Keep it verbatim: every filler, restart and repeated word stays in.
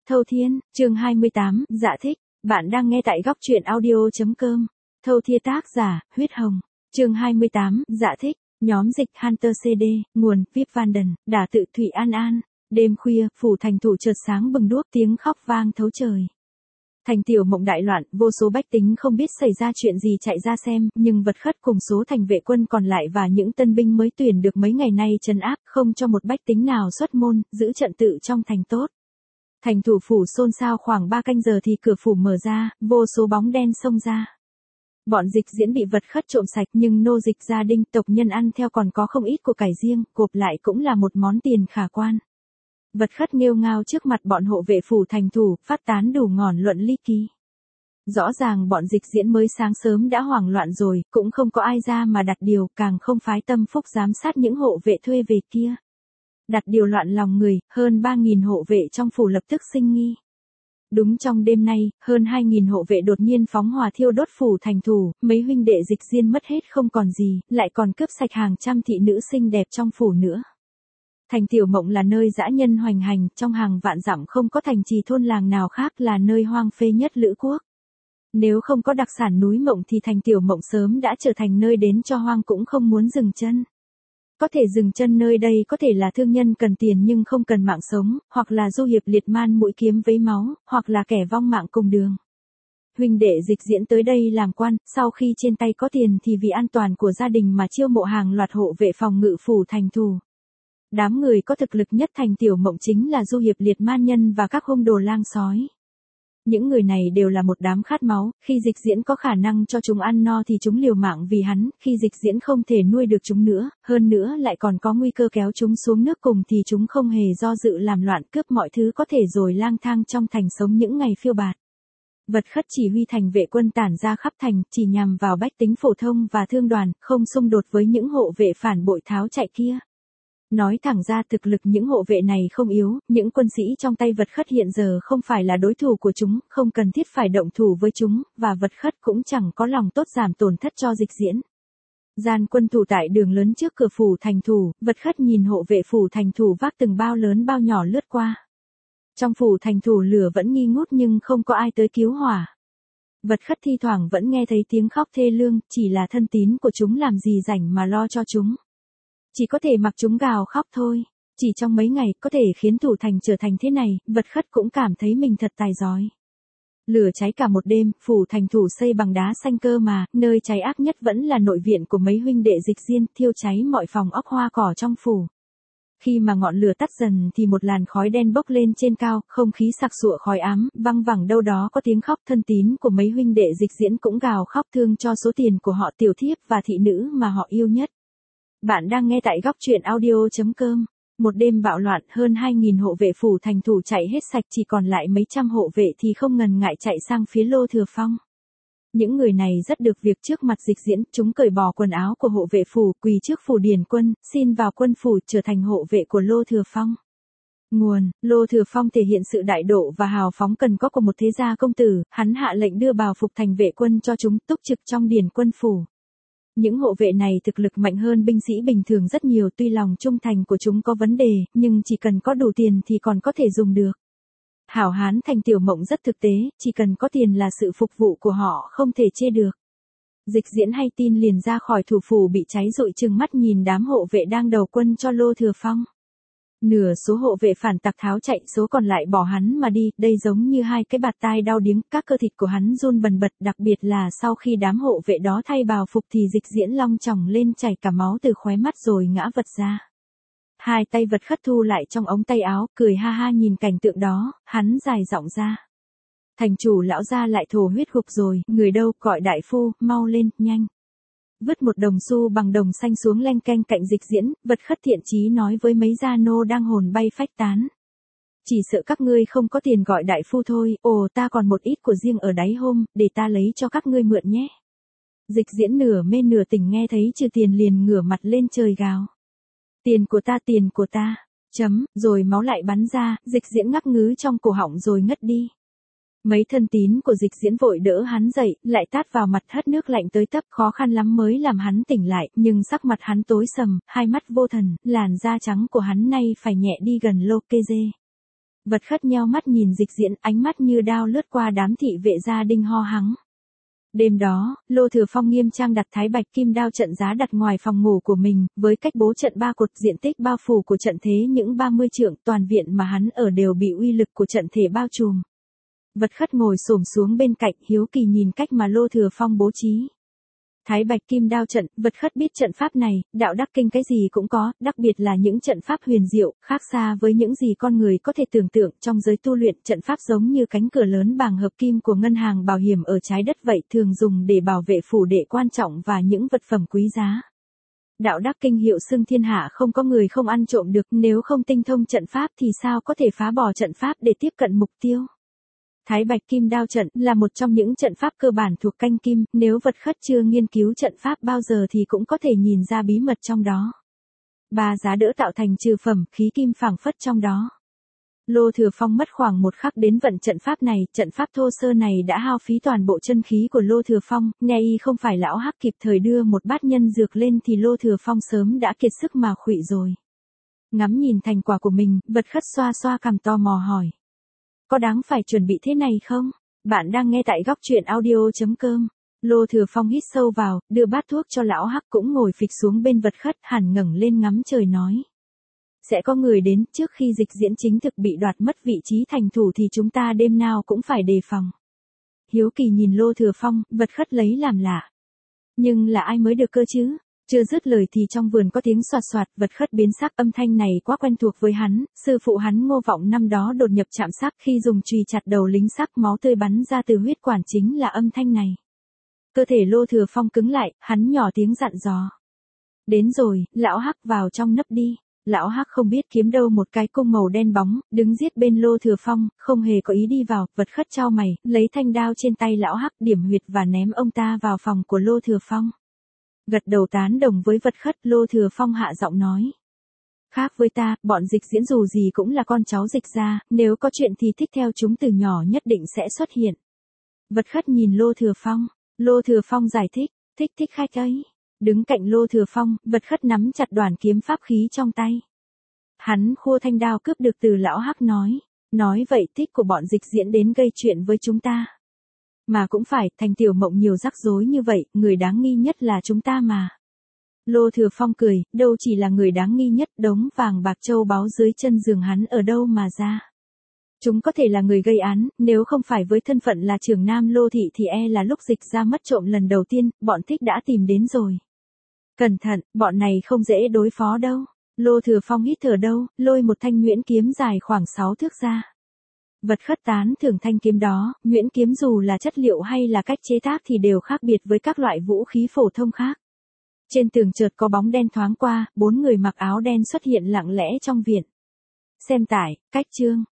Thâu Thiên, chương hai mươi tám, dạ thích. Bạn đang nghe tại góc truyện audio.com. Thâu Thiên tác giả, Huyết Hồng. Chương hai mươi tám, dạ thích. Nhóm dịch Hunter xê đê, nguồn, Vip Vanden, đả tự Thủy An An. Đêm khuya, phủ thành thủ chợt sáng bừng đuốc, tiếng khóc vang thấu trời. Thành tiểu mộng đại loạn, vô số bách tính không biết xảy ra chuyện gì chạy ra xem, nhưng Vật Khất cùng số thành vệ quân còn lại và những tân binh mới tuyển được mấy ngày nay trấn áp, không cho một bách tính nào xuất môn, giữ trận tự trong thành tốt. Thành thủ phủ xôn xao khoảng ba canh giờ thì cửa phủ mở ra, vô số bóng đen xông ra. Bọn dịch diễn bị Vật Khất trộm sạch, nhưng nô dịch gia đình tộc nhân ăn theo còn có không ít của cải riêng, gộp lại cũng là một món tiền khả quan. Vật Khất nghêu ngao trước mặt bọn hộ vệ phủ thành thủ, phát tán đủ ngòn luận ly kỳ. Rõ ràng bọn dịch diễn mới sáng sớm đã hoảng loạn rồi, cũng không có ai ra mà đặt điều, càng không phái tâm phúc giám sát những hộ vệ thuê về kia. Đặt điều loạn lòng người, hơn ba nghìn hộ vệ trong phủ lập tức sinh nghi. Đúng trong đêm nay, hơn hai nghìn hộ vệ đột nhiên phóng hỏa thiêu đốt phủ thành thủ, mấy huynh đệ dịch diên mất hết không còn gì, lại còn cướp sạch hàng trăm thị nữ xinh đẹp trong phủ nữa. Thành tiểu mộng là nơi dã nhân hoành hành, trong hàng vạn dặm không có thành trì thôn làng nào khác, là nơi hoang phế nhất lữ quốc. Nếu không có đặc sản núi mộng thì thành tiểu mộng sớm đã trở thành nơi đến cho hoang cũng không muốn dừng chân. Có thể dừng chân nơi đây có thể là thương nhân cần tiền nhưng không cần mạng sống, hoặc là du hiệp liệt man mũi kiếm vấy máu, hoặc là kẻ vong mạng cùng đường. Huynh đệ dịch diễn tới đây làm quan, sau khi trên tay có tiền thì vì an toàn của gia đình mà chiêu mộ hàng loạt hộ vệ phòng ngự phủ thành thủ. Đám người có thực lực nhất thành tiểu mộng chính là du hiệp liệt man nhân và các hung đồ lang sói. Những người này đều là một đám khát máu, khi dịch diễn có khả năng cho chúng ăn no thì chúng liều mạng vì hắn, khi dịch diễn không thể nuôi được chúng nữa, hơn nữa lại còn có nguy cơ kéo chúng xuống nước cùng thì chúng không hề do dự làm loạn cướp mọi thứ có thể rồi lang thang trong thành sống những ngày phiêu bạt. Vật Khất chỉ huy thành vệ quân tản ra khắp thành, chỉ nhằm vào bách tính phổ thông và thương đoàn, không xung đột với những hộ vệ phản bội tháo chạy kia. Nói thẳng ra thực lực những hộ vệ này không yếu, những quân sĩ trong tay Vật Khất hiện giờ không phải là đối thủ của chúng, không cần thiết phải động thủ với chúng, và Vật Khất cũng chẳng có lòng tốt giảm tổn thất cho dịch diễn. Gian quân thủ tại đường lớn trước cửa phủ thành thủ, Vật Khất nhìn hộ vệ phủ thành thủ vác từng bao lớn bao nhỏ lướt qua. Trong phủ thành thủ lửa vẫn nghi ngút nhưng không có ai tới cứu hỏa. Vật Khất thi thoảng vẫn nghe thấy tiếng khóc thê lương, chỉ là thân tín của chúng làm gì rảnh mà lo cho chúng. Chỉ có thể mặc chúng gào khóc thôi. Chỉ trong mấy ngày có thể khiến thủ thành trở thành thế này, Vật Khất cũng cảm thấy mình thật tài giỏi. Lửa cháy cả một đêm, phủ thành thủ xây bằng đá xanh cơ mà, nơi cháy ác nhất vẫn là nội viện của mấy huynh đệ dịch diên, thiêu cháy mọi phòng ốc hoa cỏ trong phủ. Khi mà ngọn lửa tắt dần thì một làn khói đen bốc lên trên cao, không khí sặc sụa khói ám, văng vẳng đâu đó có tiếng khóc. Thân tín của mấy huynh đệ dịch diễn cũng gào khóc thương cho số tiền của họ tiểu thiếp và thị nữ mà họ yêu nhất. Bạn đang nghe tại góc truyện audio.com. Một đêm bạo loạn, hơn hai nghìn hộ vệ phủ thành thủ chạy hết sạch, chỉ còn lại mấy trăm hộ vệ thì không ngần ngại chạy sang phía Lô Thừa Phong. Những người này rất được việc trước mặt dịch diễn, chúng cởi bỏ quần áo của hộ vệ phủ, quỳ trước phủ điền quân, xin vào quân phủ trở thành hộ vệ của Lô Thừa Phong. Nguồn, Lô Thừa Phong thể hiện sự đại độ và hào phóng cần có của một thế gia công tử, hắn hạ lệnh đưa bào phục thành vệ quân cho chúng túc trực trong điền quân phủ. Những hộ vệ này thực lực mạnh hơn binh sĩ bình thường rất nhiều, tuy lòng trung thành của chúng có vấn đề, nhưng chỉ cần có đủ tiền thì còn có thể dùng được. Hảo hán thành tiểu mộng rất thực tế, chỉ cần có tiền là sự phục vụ của họ không thể chê được. Dịch diễn hay tin liền ra khỏi thủ phủ bị cháy rụi trừng mắt nhìn đám hộ vệ đang đầu quân cho Lô Thừa Phong. Nửa số hộ vệ phản tặc tháo chạy, số còn lại bỏ hắn mà đi, đây giống như hai cái bạt tai đau điếng, các cơ thịt của hắn run bần bật, đặc biệt là sau khi đám hộ vệ đó thay bào phục thì dịch diễn long chòng lên chảy cả máu từ khóe mắt rồi ngã vật ra. Hai tay Vật Khất thu lại trong ống tay áo, cười ha ha nhìn cảnh tượng đó, hắn dài giọng ra. Thành chủ lão gia lại thổ huyết gục rồi, người đâu, gọi đại phu, mau lên, nhanh. Vứt một đồng xu bằng đồng xanh xuống leng keng cạnh dịch diễn, Vật Khất thiện chí nói với mấy gia nô đang hồn bay phách tán. Chỉ sợ các ngươi không có tiền gọi đại phu thôi, ồ ta còn một ít của riêng ở đáy hôm, để ta lấy cho các ngươi mượn nhé. Dịch diễn nửa mê nửa tỉnh nghe thấy trừ tiền liền ngửa mặt lên trời gào. Tiền của ta, tiền của ta, chấm, rồi máu lại bắn ra, dịch diễn ngắc ngứ trong cổ họng rồi ngất đi. Mấy thân tín của dịch diễn vội đỡ hắn dậy, lại tát vào mặt hất nước lạnh tới tấp, khó khăn lắm mới làm hắn tỉnh lại, nhưng sắc mặt hắn tối sầm, hai mắt vô thần, làn da trắng của hắn nay phải nhẹ đi gần lô kê dê. Vật Khất nheo mắt nhìn Dịch Diễn, ánh mắt như đao lướt qua đám thị vệ gia đinh ho hắng. Đêm đó, Lô Thừa Phong nghiêm trang đặt thái bạch kim đao trận giá đặt ngoài phòng ngủ của mình, với cách bố trận ba cột, diện tích bao phủ của trận thế những ba mươi trượng, toàn viện mà hắn ở đều bị uy lực của trận thể bao trùm. Vật Khất ngồi xổm xuống bên cạnh, hiếu kỳ nhìn cách mà Lô Thừa Phong bố trí. Thái bạch kim đao trận, Vật Khất biết trận pháp này, đạo đắc kinh cái gì cũng có, đặc biệt là những trận pháp huyền diệu, khác xa với những gì con người có thể tưởng tượng. Trong giới tu luyện, trận pháp giống như cánh cửa lớn bằng hợp kim của ngân hàng bảo hiểm ở trái đất vậy, thường dùng để bảo vệ phủ đệ quan trọng và những vật phẩm quý giá. Đạo đắc kinh hiệu xưng thiên hạ, không có người không ăn trộm được, nếu không tinh thông trận pháp thì sao có thể phá bỏ trận pháp để tiếp cận mục tiêu. Thái bạch kim đao trận là một trong những trận pháp cơ bản thuộc canh kim, nếu Vật Khất chưa nghiên cứu trận pháp bao giờ thì cũng có thể nhìn ra bí mật trong đó. Ba giá đỡ tạo thành trừ phẩm, khí kim phảng phất trong đó. Lô Thừa Phong mất khoảng một khắc đến vận trận pháp này, trận pháp thô sơ này đã hao phí toàn bộ chân khí của Lô Thừa Phong, nghe y không phải lão hắc kịp thời đưa một bát nhân dược lên thì Lô Thừa Phong sớm đã kiệt sức mà khuỵu rồi. Ngắm nhìn thành quả của mình, Vật Khất xoa xoa cằm tò mò hỏi. Có đáng phải chuẩn bị thế này không? Bạn đang nghe tại góc truyện audio chấm com. Lô Thừa Phong hít sâu vào, đưa bát thuốc cho lão hắc, cũng ngồi phịch xuống bên Vật Khất, hẳn ngẩng lên ngắm trời nói. Sẽ có người đến, trước khi Dịch Diễn chính thực bị đoạt mất vị trí thành thủ thì chúng ta đêm nào cũng phải đề phòng. Hiếu kỳ nhìn Lô Thừa Phong, Vật Khất lấy làm lạ. Nhưng là ai mới được cơ chứ? Chưa dứt lời thì trong vườn có tiếng xoạt xoạt, Vật Khất biến sắc, âm thanh này quá quen thuộc với hắn, sư phụ hắn Ngô Vọng năm đó đột nhập trạm sắc, khi dùng chùy chặt đầu lính sắc, máu tươi bắn ra từ huyết quản chính là âm thanh này. Cơ thể Lô Thừa Phong cứng lại, hắn nhỏ tiếng dặn dò. Đến rồi, lão hắc vào trong nấp đi. Lão hắc không biết kiếm đâu một cái cung màu đen bóng, đứng giết bên Lô Thừa Phong, không hề có ý đi vào. Vật Khất chau mày, lấy thanh đao trên tay lão hắc, điểm huyệt và ném ông ta vào phòng của Lô Thừa Phong. Gật đầu tán đồng với Vật Khất, Lô Thừa Phong hạ giọng nói. Khác với ta, bọn Dịch Diễn dù gì cũng là con cháu Dịch gia, nếu có chuyện thì thích theo chúng từ nhỏ nhất định sẽ xuất hiện. Vật Khất nhìn Lô Thừa Phong, Lô Thừa Phong giải thích, thích thích khách ấy. Đứng cạnh Lô Thừa Phong, Vật Khất nắm chặt đoàn kiếm pháp khí trong tay. Hắn khua thanh đao cướp được từ lão hắc nói, nói vậy thích của bọn Dịch Diễn đến gây chuyện với chúng ta. Mà cũng phải, thành Tiểu Mộng nhiều rắc rối như vậy, người đáng nghi nhất là chúng ta mà. Lô Thừa Phong cười, đâu chỉ là người đáng nghi nhất, đống vàng bạc châu báu dưới chân giường hắn ở đâu mà ra. Chúng có thể là người gây án, nếu không phải với thân phận là trưởng nam Lô thị thì e là lúc Dịch ra mất trộm lần đầu tiên, bọn thích đã tìm đến rồi. Cẩn thận, bọn này không dễ đối phó đâu. Lô Thừa Phong hít thở đâu, lôi một thanh nhuyễn kiếm dài khoảng sáu thước ra. Vật Khất tán thưởng thanh kiếm đó, nhuyễn kiếm dù là chất liệu hay là cách chế tác thì đều khác biệt với các loại vũ khí phổ thông khác. Trên tường chợt có bóng đen thoáng qua, bốn người mặc áo đen xuất hiện lặng lẽ trong viện. Xem tải, cách chương.